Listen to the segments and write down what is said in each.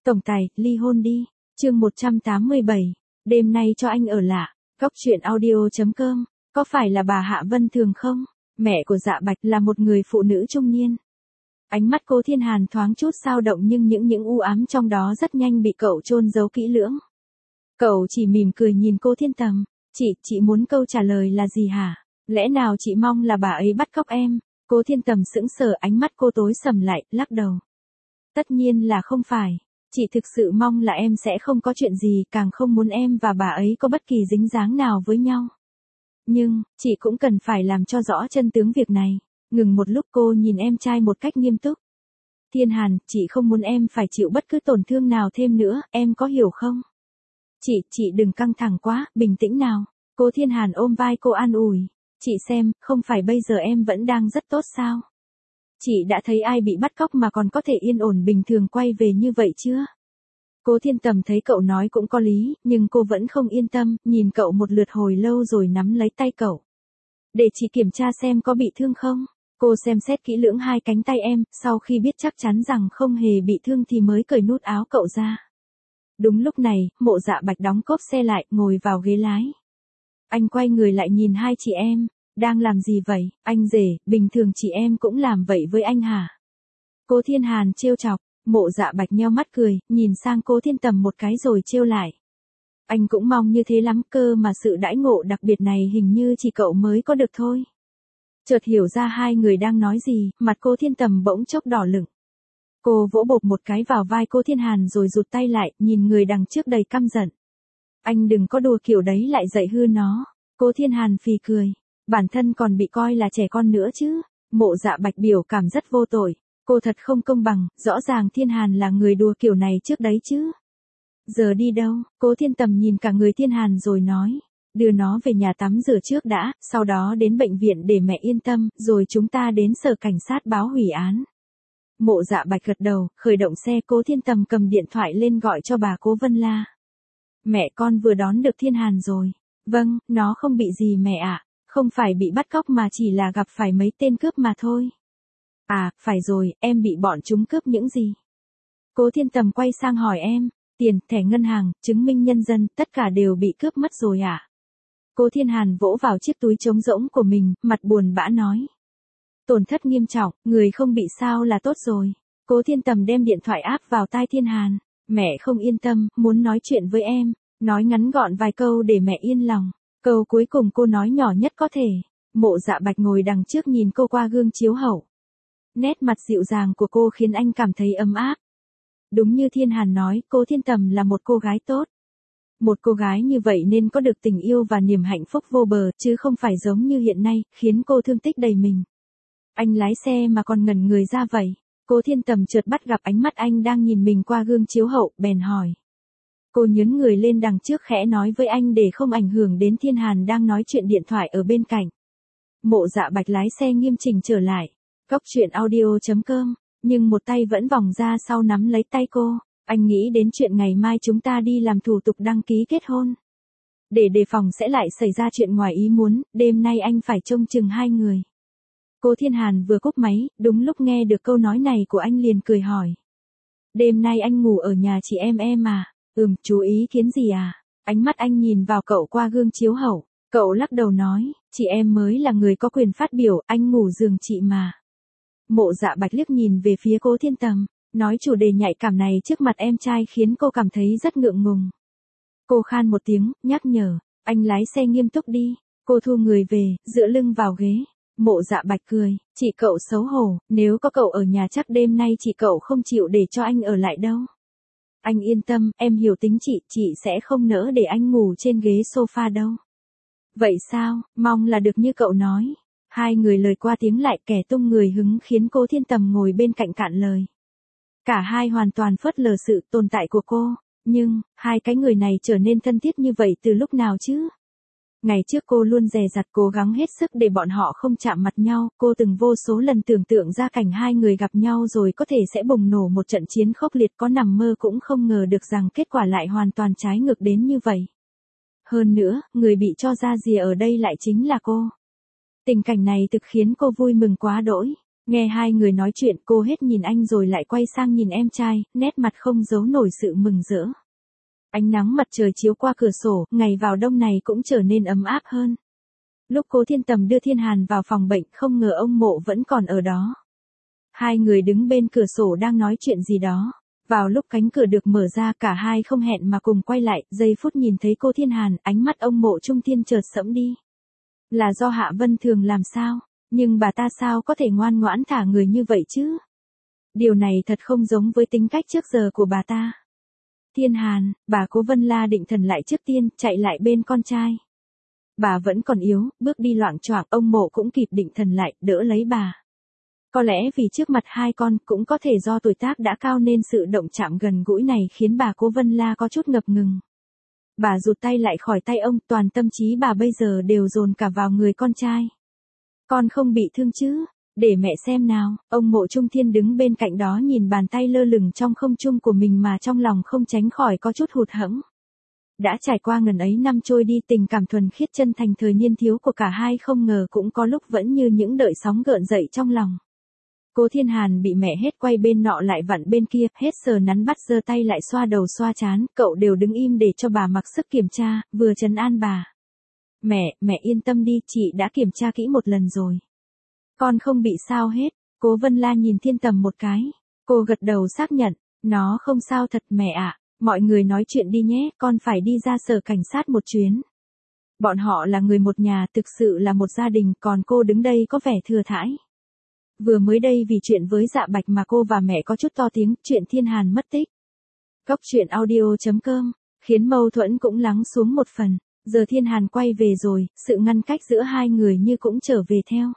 Tổng tài, ly hôn đi. Chương 187. Đêm nay cho anh ở lạ. Góc truyện audio.com. Có phải là bà Hạ Vân Thường không? Mẹ của Dạ Bạch là một người phụ nữ trung niên. Ánh mắt cô Thiên Hàn thoáng chút dao động nhưng những u ám trong đó rất nhanh bị cậu chôn giấu kỹ lưỡng. Cậu chỉ mỉm cười nhìn cô Thiên Tầm. Chị muốn câu trả lời là gì hả? Lẽ nào chị mong là bà ấy bắt cóc em? Cô Thiên Tầm sững sờ, ánh mắt cô tối sầm lại, lắc đầu. Tất nhiên là không phải. Chị thực sự mong là em sẽ không có chuyện gì, càng không muốn em và bà ấy có bất kỳ dính dáng nào với nhau. Nhưng, chị cũng cần phải làm cho rõ chân tướng việc này. Ngừng một lúc cô nhìn em trai một cách nghiêm túc. Thiên Hàn, chị không muốn em phải chịu bất cứ tổn thương nào thêm nữa, em có hiểu không? Chị đừng căng thẳng quá, bình tĩnh nào. Cô Thiên Hàn ôm vai cô an ủi. Chị xem, không phải bây giờ em vẫn đang rất tốt sao? Chị đã thấy ai bị bắt cóc mà còn có thể yên ổn bình thường quay về như vậy chưa? Cô Thiên Tầm thấy cậu nói cũng có lý, nhưng cô vẫn không yên tâm, nhìn cậu một lượt hồi lâu rồi nắm lấy tay cậu. Để chị kiểm tra xem có bị thương không? Cô xem xét kỹ lưỡng hai cánh tay em, sau khi biết chắc chắn rằng không hề bị thương thì mới cởi nút áo cậu ra. Đúng lúc này, Mộ Dạ Bạch đóng cốp xe lại, ngồi vào ghế lái. Anh quay người lại nhìn hai chị em. Đang làm gì vậy, anh rể, bình thường chị em cũng làm vậy với anh hả? Cô Thiên Hàn trêu chọc, Mộ Dạ Bạch nheo mắt cười, nhìn sang cô Thiên Tầm một cái rồi trêu lại. Anh cũng mong như thế lắm cơ mà sự đãi ngộ đặc biệt này hình như chỉ cậu mới có được thôi. Chợt hiểu ra hai người đang nói gì, mặt cô Thiên Tầm bỗng chốc đỏ lửng. Cô vỗ bộp một cái vào vai cô Thiên Hàn rồi rụt tay lại, nhìn người đằng trước đầy căm giận. Anh đừng có đùa kiểu đấy lại dạy hư nó. Cô Thiên Hàn phì cười. Bản thân còn bị coi là trẻ con nữa chứ. Mộ Dạ Bạch biểu cảm rất vô tội. Cô thật không công bằng, rõ ràng Thiên Hàn là người đùa kiểu này trước đấy chứ. Giờ đi đâu? Cô Thiên Tầm nhìn cả người Thiên Hàn rồi nói. Đưa nó về nhà tắm rửa trước đã, sau đó đến bệnh viện để mẹ yên tâm, rồi chúng ta đến sở cảnh sát báo hủy án. Mộ Dạ Bạch gật đầu, khởi động xe. Cô Thiên Tầm cầm điện thoại lên gọi cho bà Cố Vân La. Mẹ con vừa đón được Thiên Hàn rồi. Vâng, nó không bị gì mẹ ạ. Không phải bị bắt cóc mà chỉ là gặp phải mấy tên cướp mà thôi. À, phải rồi, em bị bọn chúng cướp những gì? Cố Thiên Tầm quay sang hỏi em. Tiền, thẻ ngân hàng, chứng minh nhân dân, tất cả đều bị cướp mất rồi ạ. Cô Thiên Hàn vỗ vào chiếc túi trống rỗng của mình, mặt buồn bã nói. Tổn thất nghiêm trọng, người không bị sao là tốt rồi. Cố Thiên Tầm đem điện thoại áp vào tai Thiên Hàn. Mẹ không yên tâm, muốn nói chuyện với em. Nói ngắn gọn vài câu để mẹ yên lòng. Câu cuối cùng cô nói nhỏ nhất có thể. Mộ Dạ Bạch ngồi đằng trước nhìn cô qua gương chiếu hậu. Nét mặt dịu dàng của cô khiến anh cảm thấy ấm áp. Đúng như Thiên Hàn nói, cô Thiên Tầm là một cô gái tốt. Một cô gái như vậy nên có được tình yêu và niềm hạnh phúc vô bờ, chứ không phải giống như hiện nay, khiến cô thương tích đầy mình. Anh lái xe mà còn ngẩn người ra vậy. Cô Thiên Tầm chợt bắt gặp ánh mắt anh đang nhìn mình qua gương chiếu hậu, bèn hỏi. Cô nhấn người lên đằng trước khẽ nói với anh để không ảnh hưởng đến Thiên Hàn đang nói chuyện điện thoại ở bên cạnh. Mộ Dạ Bạch lái xe nghiêm chỉnh trở lại. Góc truyện audio.com, nhưng một tay vẫn vòng ra sau nắm lấy tay cô. Anh nghĩ đến chuyện ngày mai chúng ta đi làm thủ tục đăng ký kết hôn. Để đề phòng sẽ lại xảy ra chuyện ngoài ý muốn, đêm nay anh phải trông chừng hai người. Cô Thiên Hàn vừa cúp máy, đúng lúc nghe được câu nói này của anh liền cười hỏi. Đêm nay anh ngủ ở nhà chị em à? Chú ý kiến gì à? Ánh mắt anh nhìn vào cậu qua gương chiếu hậu. Cậu lắc đầu nói, chị em mới là người có quyền phát biểu, anh ngủ giường chị mà. Mộ Dạ Bạch liếc nhìn về phía cô Thiên Tầm, nói chủ đề nhạy cảm này trước mặt em trai khiến cô cảm thấy rất ngượng ngùng. Cô khan một tiếng, nhắc nhở, anh lái xe nghiêm túc đi. Cô thu người về, dựa lưng vào ghế. Mộ Dạ Bạch cười, chị cậu xấu hổ, nếu có cậu ở nhà chắc đêm nay chị cậu không chịu để cho anh ở lại đâu. Anh yên tâm, em hiểu tính chị sẽ không nỡ để anh ngủ trên ghế sofa đâu. Vậy sao, mong là được như cậu nói. Hai người lời qua tiếng lại kẻ tung người hứng khiến cô Thiên Tầm ngồi bên cạnh cạn lời. Cả hai hoàn toàn phớt lờ sự tồn tại của cô, nhưng, hai cái người này trở nên thân thiết như vậy từ lúc nào chứ? Ngày trước cô luôn dè dặt cố gắng hết sức để bọn họ không chạm mặt nhau, cô từng vô số lần tưởng tượng ra cảnh hai người gặp nhau rồi có thể sẽ bùng nổ một trận chiến khốc liệt, có nằm mơ cũng không ngờ được rằng kết quả lại hoàn toàn trái ngược đến như vậy. Hơn nữa, người bị cho ra rìa ở đây lại chính là cô. Tình cảnh này thực khiến cô vui mừng quá đỗi. Nghe hai người nói chuyện, cô hết nhìn anh rồi lại quay sang nhìn em trai, nét mặt không giấu nổi sự mừng rỡ. Ánh nắng mặt trời chiếu qua cửa sổ, ngày vào đông này cũng trở nên ấm áp hơn. Lúc Cố Thiên Tầm đưa Thiên Hàn vào phòng bệnh, không ngờ ông Mộ vẫn còn ở đó. Hai người đứng bên cửa sổ đang nói chuyện gì đó. Vào lúc cánh cửa được mở ra, cả hai không hẹn mà cùng quay lại, giây phút nhìn thấy cô Thiên Hàn, ánh mắt ông Mộ Trung Thiên chợt sẫm đi. Là do Hạ Vân Thường làm sao? Nhưng bà ta sao có thể ngoan ngoãn thả người như vậy chứ? Điều này thật không giống với tính cách trước giờ của bà ta. Thiên Hàn, bà Cố Vân La định thần lại trước tiên, chạy lại bên con trai. Bà vẫn còn yếu, bước đi loạng choạng, ông Mộ cũng kịp định thần lại, đỡ lấy bà. Có lẽ vì trước mặt hai con, cũng có thể do tuổi tác đã cao nên sự động chạm gần gũi này khiến bà Cố Vân La có chút ngập ngừng. Bà rụt tay lại khỏi tay ông, toàn tâm trí bà bây giờ đều dồn cả vào người con trai. Con không bị thương chứ? Để mẹ xem nào. Ông Mộ Trung Thiên đứng bên cạnh đó nhìn bàn tay lơ lửng trong không trung của mình mà trong lòng không tránh khỏi có chút hụt hẫng. Đã trải qua ngần ấy năm trôi đi, tình cảm thuần khiết chân thành thời niên thiếu của cả hai không ngờ cũng có lúc vẫn như những đợt sóng gợn dậy trong lòng. Cố Thiên Hàn bị mẹ hết quay bên nọ lại vặn bên kia, hết sờ nắn bắt giơ tay lại xoa đầu xoa trán, cậu đều đứng im để cho bà mặc sức kiểm tra, vừa trấn an bà. Mẹ yên tâm đi, chị đã kiểm tra kỹ một lần rồi. Con không bị sao hết. Cố Vân La nhìn Thiên Tầm một cái. Cô gật đầu xác nhận, nó không sao thật mẹ ạ. Mọi người nói chuyện đi nhé, con phải đi ra sở cảnh sát một chuyến. Bọn họ là người một nhà, thực sự là một gia đình, còn cô đứng đây có vẻ thừa thãi. Vừa mới đây vì chuyện với Dạ Bạch mà cô và mẹ có chút to tiếng, chuyện Thiên Hàn mất tích. Góc truyện audio.com, khiến mâu thuẫn cũng lắng xuống một phần. Giờ Thiên Hàn quay về rồi, sự ngăn cách giữa hai người như cũng trở về theo.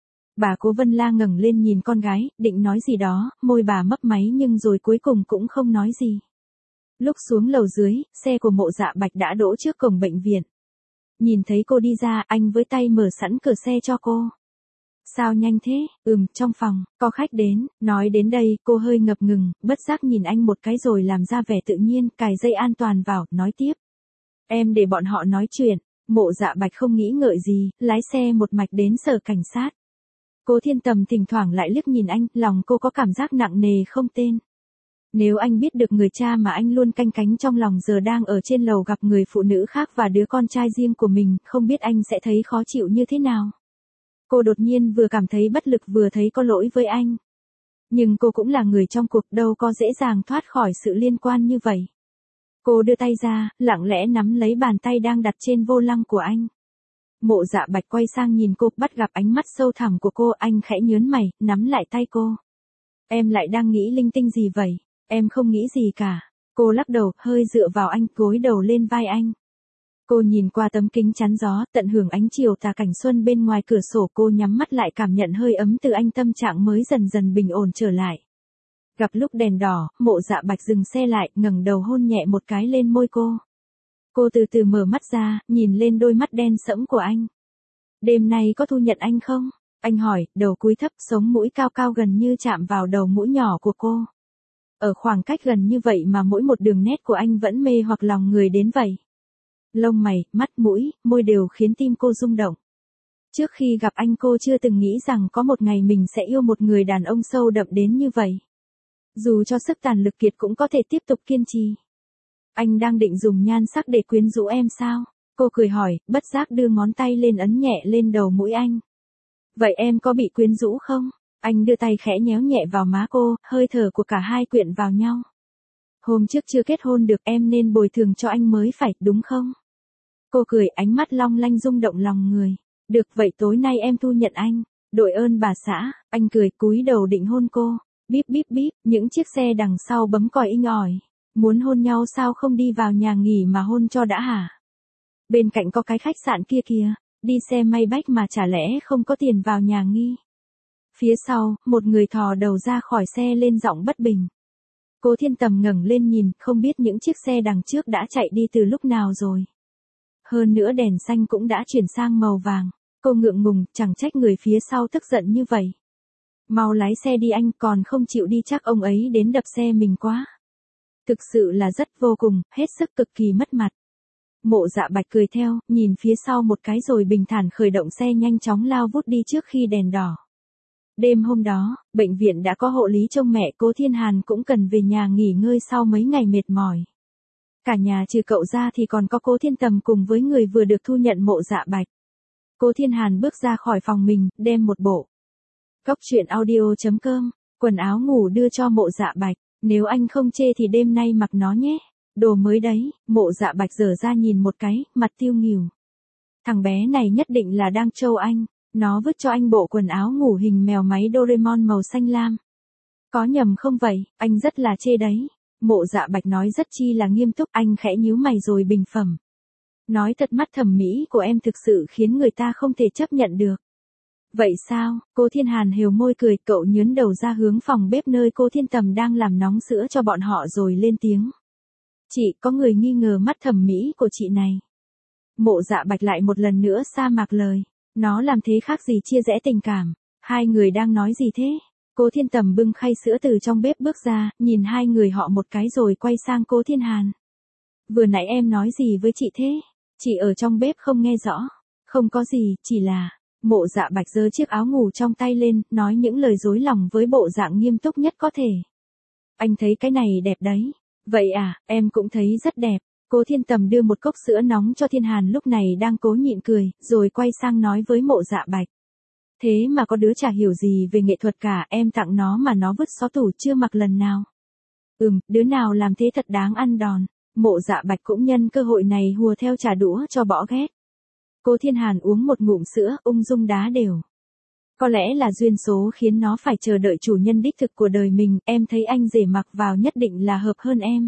Bà Cố Vân La ngẩng lên nhìn con gái, định nói gì đó, môi bà mấp máy nhưng rồi cuối cùng cũng không nói gì. Lúc xuống lầu dưới, xe của Mộ Dạ Bạch đã đỗ trước cổng bệnh viện. Nhìn thấy cô đi ra, anh với tay mở sẵn cửa xe cho cô. Sao nhanh thế? Trong phòng, có khách đến. Nói đến đây, cô hơi ngập ngừng, bất giác nhìn anh một cái rồi làm ra vẻ tự nhiên, cài dây an toàn vào, nói tiếp. Em để bọn họ nói chuyện. Mộ Dạ Bạch không nghĩ ngợi gì, lái xe một mạch đến sở cảnh sát. Cố Thiên Tầm thỉnh thoảng lại liếc nhìn anh, lòng cô có cảm giác nặng nề không tên. Nếu anh biết được người cha mà anh luôn canh cánh trong lòng giờ đang ở trên lầu gặp người phụ nữ khác và đứa con trai riêng của mình, không biết anh sẽ thấy khó chịu như thế nào. Cô đột nhiên vừa cảm thấy bất lực vừa thấy có lỗi với anh. Nhưng cô cũng là người trong cuộc, đâu có dễ dàng thoát khỏi sự liên quan như vậy. Cô đưa tay ra, lặng lẽ nắm lấy bàn tay đang đặt trên vô lăng của anh. Mộ Dạ Bạch quay sang nhìn cô, bắt gặp ánh mắt sâu thẳm của cô, anh khẽ nhớn mày, nắm lại tay cô. Em lại đang nghĩ linh tinh gì vậy? Em không nghĩ gì cả. Cô lắc đầu, hơi dựa vào anh, gối đầu lên vai anh. Cô nhìn qua tấm kính chắn gió, tận hưởng ánh chiều tà cảnh xuân bên ngoài cửa sổ, cô nhắm mắt lại cảm nhận hơi ấm từ anh, tâm trạng mới dần dần bình ổn trở lại. Gặp lúc đèn đỏ, Mộ Dạ Bạch dừng xe lại, ngẩng đầu hôn nhẹ một cái lên môi cô. Cô từ từ mở mắt ra, nhìn lên đôi mắt đen sẫm của anh. Đêm nay có thu nhận anh không? Anh hỏi, đầu cúi thấp, sống mũi cao cao gần như chạm vào đầu mũi nhỏ của cô. Ở khoảng cách gần như vậy mà mỗi một đường nét của anh vẫn mê hoặc lòng người đến vậy. Lông mày, mắt mũi, môi đều khiến tim cô rung động. Trước khi gặp anh cô chưa từng nghĩ rằng có một ngày mình sẽ yêu một người đàn ông sâu đậm đến như vậy. Dù cho sức tàn lực kiệt cũng có thể tiếp tục kiên trì. Anh đang định dùng nhan sắc để quyến rũ em sao? Cô cười hỏi, bất giác đưa ngón tay lên ấn nhẹ lên đầu mũi anh. Vậy em có bị quyến rũ không? Anh đưa tay khẽ nhéo nhẹ vào má cô, hơi thở của cả hai quyện vào nhau. Hôm trước chưa kết hôn được, em nên bồi thường cho anh mới phải, đúng không? Cô cười, ánh mắt long lanh rung động lòng người. Được vậy tối nay em thu nhận anh. Đội ơn bà xã. Anh cười cúi đầu định hôn cô. Bíp bíp bíp, những chiếc xe đằng sau bấm còi inh ỏi. Muốn hôn nhau sao không đi vào nhà nghỉ mà hôn cho đã hả? Bên cạnh có cái khách sạn kia kìa. Đi xe may bách mà chả lẽ không có tiền vào nhà nghỉ. Phía sau, một người thò đầu ra khỏi xe lên giọng bất bình. Cố Thiên Tầm ngẩng lên nhìn, không biết những chiếc xe đằng trước đã chạy đi từ lúc nào rồi. Hơn nữa đèn xanh cũng đã chuyển sang màu vàng. Cô ngượng ngùng, chẳng trách người phía sau tức giận như vậy. Mau lái xe đi anh, còn không chịu đi chắc ông ấy đến đập xe mình quá. Thực sự là rất vô cùng, hết sức cực kỳ mất mặt. Mộ Dạ Bạch cười theo, nhìn phía sau một cái rồi bình thản khởi động xe nhanh chóng lao vút đi trước khi đèn đỏ. Đêm hôm đó, bệnh viện đã có hộ lý trông mẹ Cố Thiên Hàn cũng cần về nhà nghỉ ngơi sau mấy ngày mệt mỏi. Cả nhà trừ cậu ra thì còn có Cố Thiên Tầm cùng với người vừa được thu nhận Mộ Dạ Bạch. Cố Thiên Hàn bước ra khỏi phòng mình, đem một bộ Cóc truyện audio.com, quần áo ngủ đưa cho Mộ Dạ Bạch. Nếu anh không chê thì đêm nay mặc nó nhé. Đồ mới đấy. Mộ Dạ Bạch giở ra nhìn một cái, mặt tiêu nghỉu. Thằng bé này nhất định là đang trêu anh. Nó vứt cho anh bộ quần áo ngủ hình mèo máy Doraemon màu xanh lam. Có nhầm không vậy, anh rất là chê đấy. Mộ Dạ Bạch nói rất chi là nghiêm túc, anh khẽ nhíu mày rồi bình phẩm. Nói thật, mắt thẩm mỹ của em thực sự khiến người ta không thể chấp nhận được. Vậy sao? Cố Thiên Hàn hều môi cười, cậu nhướn đầu ra hướng phòng bếp nơi Cố Thiên Tầm đang làm nóng sữa cho bọn họ rồi lên tiếng. Chị, có người nghi ngờ mắt thẩm mỹ của chị này. Mộ Dạ Bạch lại một lần nữa sa mạc lời. Nó làm thế khác gì chia rẽ tình cảm. Hai người đang nói gì thế? Cố Thiên Tầm bưng khay sữa từ trong bếp bước ra, nhìn hai người họ một cái rồi quay sang Cố Thiên Hàn. Vừa nãy em nói gì với chị thế? Chị ở trong bếp không nghe rõ. Không có gì, chỉ là... Mộ Dạ Bạch giơ chiếc áo ngủ trong tay lên, nói những lời dối lòng với bộ dạng nghiêm túc nhất có thể. Anh thấy cái này đẹp đấy. Vậy à, em cũng thấy rất đẹp. Cố Thiên Tầm đưa một cốc sữa nóng cho Thiên Hàn lúc này đang cố nhịn cười, rồi quay sang nói với Mộ Dạ Bạch. Thế mà có đứa chả hiểu gì về nghệ thuật cả, em tặng nó mà nó vứt xó tủ chưa mặc lần nào. Đứa nào làm thế thật đáng ăn đòn. Mộ Dạ Bạch cũng nhân cơ hội này hùa theo trả đũa cho bỏ ghét. Cố Thiên Hàn uống một ngụm sữa, ung dung đá đều. Có lẽ là duyên số khiến nó phải chờ đợi chủ nhân đích thực của đời mình, em thấy anh rể mặc vào nhất định là hợp hơn em.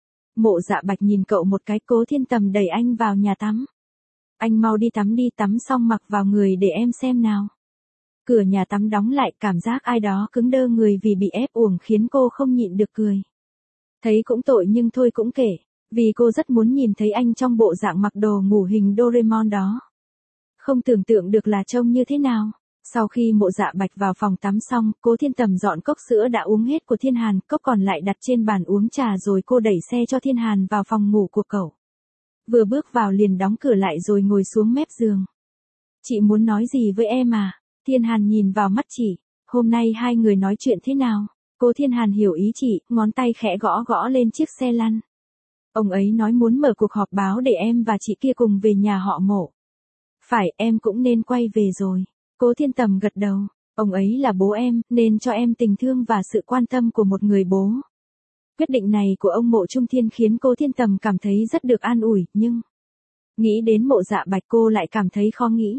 Mộ Dạ Bạch nhìn cậu một cái. Cố Thiên Tầm đẩy anh vào nhà tắm. Anh mau đi, tắm xong mặc vào người để em xem nào. Cửa nhà tắm đóng lại, cảm giác ai đó cứng đơ người vì bị ép uổng khiến cô không nhịn được cười. Thấy cũng tội nhưng thôi cũng kể, vì cô rất muốn nhìn thấy anh trong bộ dạng mặc đồ ngủ hình Doraemon đó. Không tưởng tượng được là trông như thế nào. Sau khi Mộ Dạ Bạch vào phòng tắm xong, Cố Thiên Tầm dọn cốc sữa đã uống hết của Thiên Hàn, cốc còn lại đặt trên bàn uống trà rồi cô đẩy xe cho Thiên Hàn vào phòng ngủ của cậu. Vừa bước vào liền đóng cửa lại rồi ngồi xuống mép giường. Chị muốn nói gì với em à? Thiên Hàn nhìn vào mắt chị. Hôm nay hai người nói chuyện thế nào? Cố Thiên Hàn hiểu ý chị, ngón tay khẽ gõ gõ lên chiếc xe lăn. Ông ấy nói muốn mở cuộc họp báo để em và chị kia cùng về nhà họ Mộ. Phải, em cũng nên quay về rồi. Cố Thiên Tầm gật đầu. Ông ấy là bố em, nên cho em tình thương và sự quan tâm của một người bố. Quyết định này của ông Mộ Trung Thiên khiến Cố Thiên Tầm cảm thấy rất được an ủi, nhưng... Nghĩ đến Mộ Dạ Bạch cô lại cảm thấy khó nghĩ.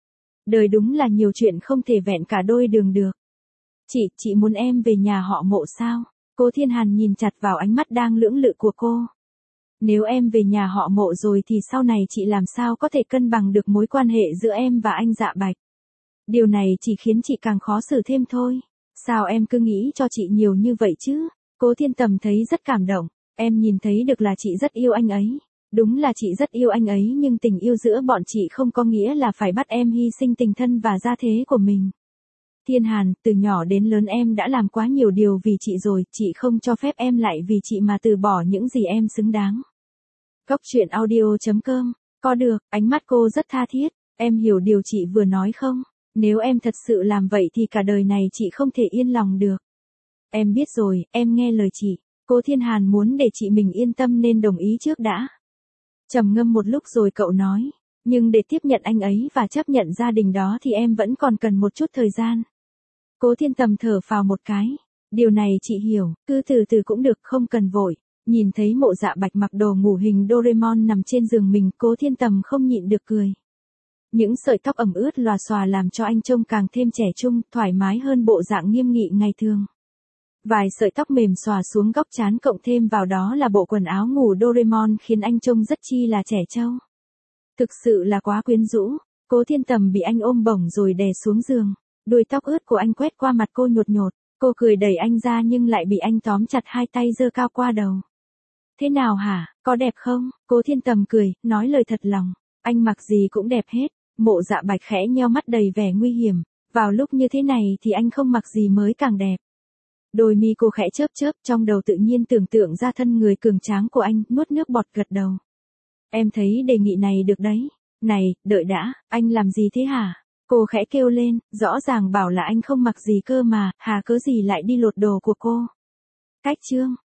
Đời đúng là nhiều chuyện không thể vẹn cả đôi đường được. Chị muốn em về nhà họ Mộ sao? Cố Thiên Hàn nhìn chặt vào ánh mắt đang lưỡng lự của cô. Nếu em về nhà họ Mộ rồi thì sau này chị làm sao có thể cân bằng được mối quan hệ giữa em và anh Dạ Bạch? Điều này chỉ khiến chị càng khó xử thêm thôi. Sao em cứ nghĩ cho chị nhiều như vậy chứ? Cố Thiên Tầm thấy rất cảm động. Em nhìn thấy được là chị rất yêu anh ấy. Đúng là chị rất yêu anh ấy, nhưng tình yêu giữa bọn chị không có nghĩa là phải bắt em hy sinh tình thân và gia thế của mình. Thiên Hàn, từ nhỏ đến lớn em đã làm quá nhiều điều vì chị rồi, chị không cho phép em lại vì chị mà từ bỏ những gì em xứng đáng. Cóc truyện audio.com, có được, ánh mắt cô rất tha thiết, em hiểu điều chị vừa nói không? Nếu em thật sự làm vậy thì cả đời này chị không thể yên lòng được. Em biết rồi, em nghe lời chị. Cố Thiên Hàn muốn để chị mình yên tâm nên đồng ý trước đã. Trầm ngâm một lúc rồi cậu nói, nhưng để tiếp nhận anh ấy và chấp nhận gia đình đó thì em vẫn còn cần một chút thời gian. Cố Thiên Tầm thở phào một cái. Điều này chị hiểu, cứ từ từ cũng được, không cần vội. Nhìn thấy Mộ Dạ Bạch mặc đồ ngủ hình Doraemon nằm trên giường mình, Cố Thiên Tầm không nhịn được cười. Những sợi tóc ẩm ướt lòa xòa làm cho anh trông càng thêm trẻ trung, thoải mái hơn bộ dạng nghiêm nghị ngày thường. Vài sợi tóc mềm xòa xuống góc trán cộng thêm vào đó là bộ quần áo ngủ Doraemon khiến anh trông rất chi là trẻ trâu. Thực sự là quá quyến rũ. Cố Thiên Tầm bị anh ôm bổng rồi đè xuống giường. Đuôi tóc ướt của anh quét qua mặt cô nhột nhột. Cô cười đẩy anh ra nhưng lại bị anh tóm chặt hai tay giơ cao qua đầu. Thế nào hả, có đẹp không? Cố Thiên Tầm cười, nói lời thật lòng. Anh mặc gì cũng đẹp hết. Mộ Dạ Bạch khẽ nheo mắt đầy vẻ nguy hiểm. Vào lúc như thế này thì anh không mặc gì mới càng đẹp. Đôi mi cô khẽ chớp chớp, trong đầu tự nhiên tưởng tượng ra thân người cường tráng của anh, nuốt nước bọt gật đầu. Em thấy đề nghị này được đấy. Này, đợi đã, anh làm gì thế hả? Cô khẽ kêu lên, rõ ràng bảo là anh không mặc gì cơ mà, hà cớ gì lại đi lột đồ của cô. Cách chương